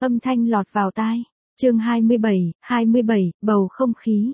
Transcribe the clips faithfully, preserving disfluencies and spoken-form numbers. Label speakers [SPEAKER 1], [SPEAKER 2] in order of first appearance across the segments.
[SPEAKER 1] Âm thanh lọt vào tai. Chương hai mươi bảy, hai mươi bảy, bầu không khí.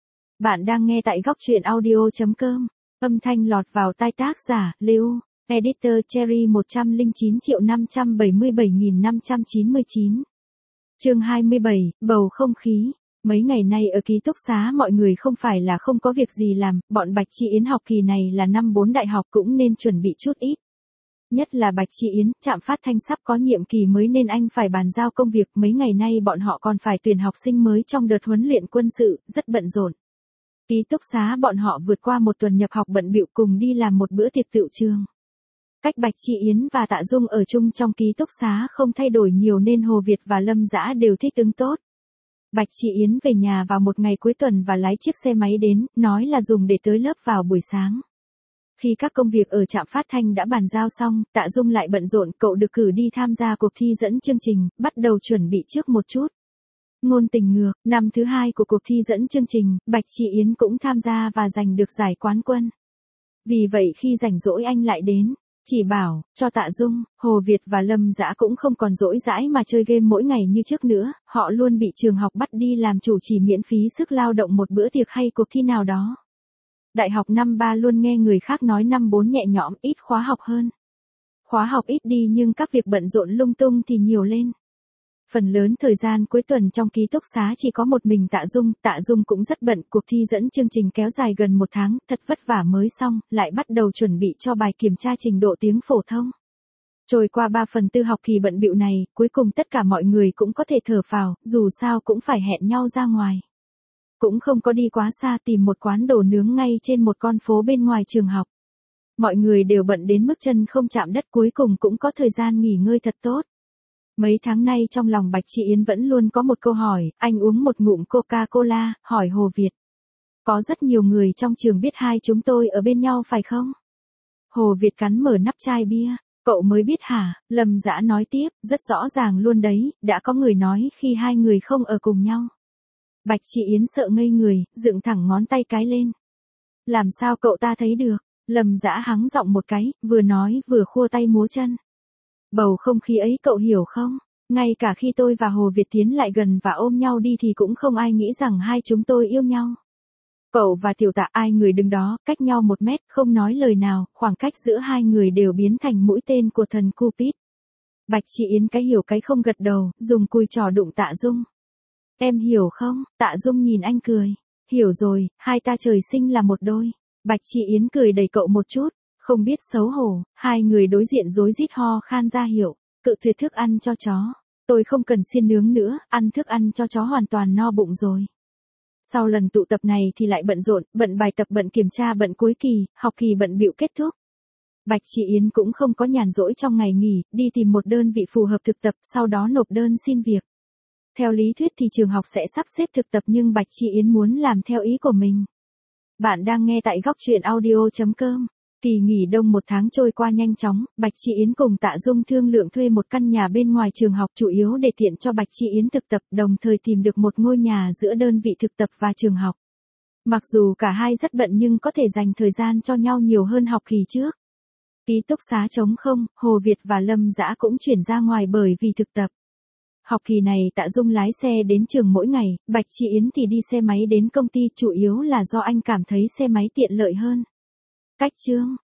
[SPEAKER 1] Bạn đang nghe tại góc truyện audio chấm com. Âm thanh lọt vào tai tác giả, Lưu, editor Cherry một trăm lẻ chín triệu năm trăm bảy mươi bảy nghìn năm trăm chín mươi chín. Chương hai mươi bảy, bầu không khí. Mấy ngày nay ở ký túc xá mọi người không phải là không có việc gì làm, bọn Bạch Chi Yến học kỳ này là năm bốn đại học cũng nên chuẩn bị chút ít. Nhất là Bạch Chi Yến, trạm phát thanh sắp có nhiệm kỳ mới nên anh phải bàn giao công việc, mấy ngày nay bọn họ còn phải tuyển học sinh mới trong đợt huấn luyện quân sự, rất bận rộn. Ký túc xá bọn họ vượt qua một tuần nhập học bận bịu cùng đi làm một bữa tiệc tựu trường. Cách Bạch Chi Yến và Tạ Dung ở chung trong ký túc xá không thay đổi nhiều nên Hồ Việt và Lâm Dã đều thích ứng tốt. Bạch Chi Yến về nhà vào một ngày cuối tuần và lái chiếc xe máy đến, nói là dùng để tới lớp vào buổi sáng. Khi các công việc ở trạm phát thanh đã bàn giao xong, Tạ Dung lại bận rộn, cậu được cử đi tham gia cuộc thi dẫn chương trình, bắt đầu chuẩn bị trước một chút. Ngôn tình ngược, năm thứ hai của cuộc thi dẫn chương trình, Bạch Chi Yến cũng tham gia và giành được giải quán quân. Vì vậy khi rảnh rỗi anh lại đến, chỉ bảo, cho Tạ Dung, Hồ Việt và Lâm Dã cũng không còn rỗi rãi mà chơi game mỗi ngày như trước nữa, họ luôn bị trường học bắt đi làm chủ trì miễn phí sức lao động một bữa tiệc hay cuộc thi nào đó. Đại học năm ba luôn nghe người khác nói năm bốn nhẹ nhõm, ít khóa học hơn. Khóa học ít đi nhưng các việc bận rộn lung tung thì nhiều lên. Phần lớn thời gian cuối tuần trong ký túc xá chỉ có một mình Tạ Dung, Tạ Dung cũng rất bận, cuộc thi dẫn chương trình kéo dài gần một tháng, thật vất vả mới xong, lại bắt đầu chuẩn bị cho bài kiểm tra trình độ tiếng phổ thông. Trôi qua ba phần tư học kỳ bận bịu này, cuối cùng tất cả mọi người cũng có thể thở phào, dù sao cũng phải hẹn nhau ra ngoài. Cũng không có đi quá xa, tìm một quán đồ nướng ngay trên một con phố bên ngoài trường học. Mọi người đều bận đến mức chân không chạm đất, cuối cùng cũng có thời gian nghỉ ngơi thật tốt. Mấy tháng nay trong lòng Bạch Chi Yến vẫn luôn có một câu hỏi, anh uống một ngụm Coca-Cola, hỏi Hồ Việt. Có rất nhiều người trong trường biết hai chúng tôi ở bên nhau phải không? Hồ Việt cắn mở nắp chai bia, cậu mới biết hả? Lâm Dã nói tiếp, rất rõ ràng luôn đấy, đã có người nói khi hai người không ở cùng nhau. Bạch Chi Yến sợ ngây người, dựng thẳng ngón tay cái lên. Làm sao cậu ta thấy được? Lâm Dã hắng giọng một cái, vừa nói vừa khua tay múa chân. Bầu không khí ấy cậu hiểu không? Ngay cả khi tôi và Hồ Việt tiến lại gần và ôm nhau đi thì cũng không ai nghĩ rằng hai chúng tôi yêu nhau. Cậu và Tiểu Tạ ai người đứng đó, cách nhau một mét, không nói lời nào, khoảng cách giữa hai người đều biến thành mũi tên của thần Cupid. Bạch Chi Yến cái hiểu cái không gật đầu, dùng cùi trỏ đụng Tạ Dung. Em hiểu không? Tạ Dung nhìn anh cười. Hiểu rồi, hai ta trời sinh là một đôi. Bạch Chi Yến cười đẩy cậu một chút. Không biết xấu hổ, hai người đối diện rối rít ho khan ra hiệu, cự tuyệt thức ăn cho chó. Tôi không cần xiên nướng nữa, ăn thức ăn cho chó hoàn toàn no bụng rồi. Sau lần tụ tập này thì lại bận rộn, bận bài tập, bận kiểm tra, bận cuối kỳ, học kỳ bận bịu kết thúc. Bạch Chi Yến cũng không có nhàn rỗi trong ngày nghỉ, đi tìm một đơn vị phù hợp thực tập, sau đó nộp đơn xin việc. Theo lý thuyết thì trường học sẽ sắp xếp thực tập nhưng Bạch Chi Yến muốn làm theo ý của mình. Bạn đang nghe tại góc truyện audio chấm com. Kỳ nghỉ đông một tháng trôi qua nhanh chóng, Bạch Chi Yến cùng Tạ Dung thương lượng thuê một căn nhà bên ngoài trường học chủ yếu để tiện cho Bạch Chi Yến thực tập, đồng thời tìm được một ngôi nhà giữa đơn vị thực tập và trường học. Mặc dù cả hai rất bận nhưng có thể dành thời gian cho nhau nhiều hơn học kỳ trước. Ký túc xá trống không, Hồ Việt và Lâm Dã cũng chuyển ra ngoài bởi vì thực tập. Học kỳ này Tạ Dung lái xe đến trường mỗi ngày, Bạch Chi Yến thì đi xe máy đến công ty, chủ yếu là do anh cảm thấy xe máy tiện lợi hơn. Cách chương,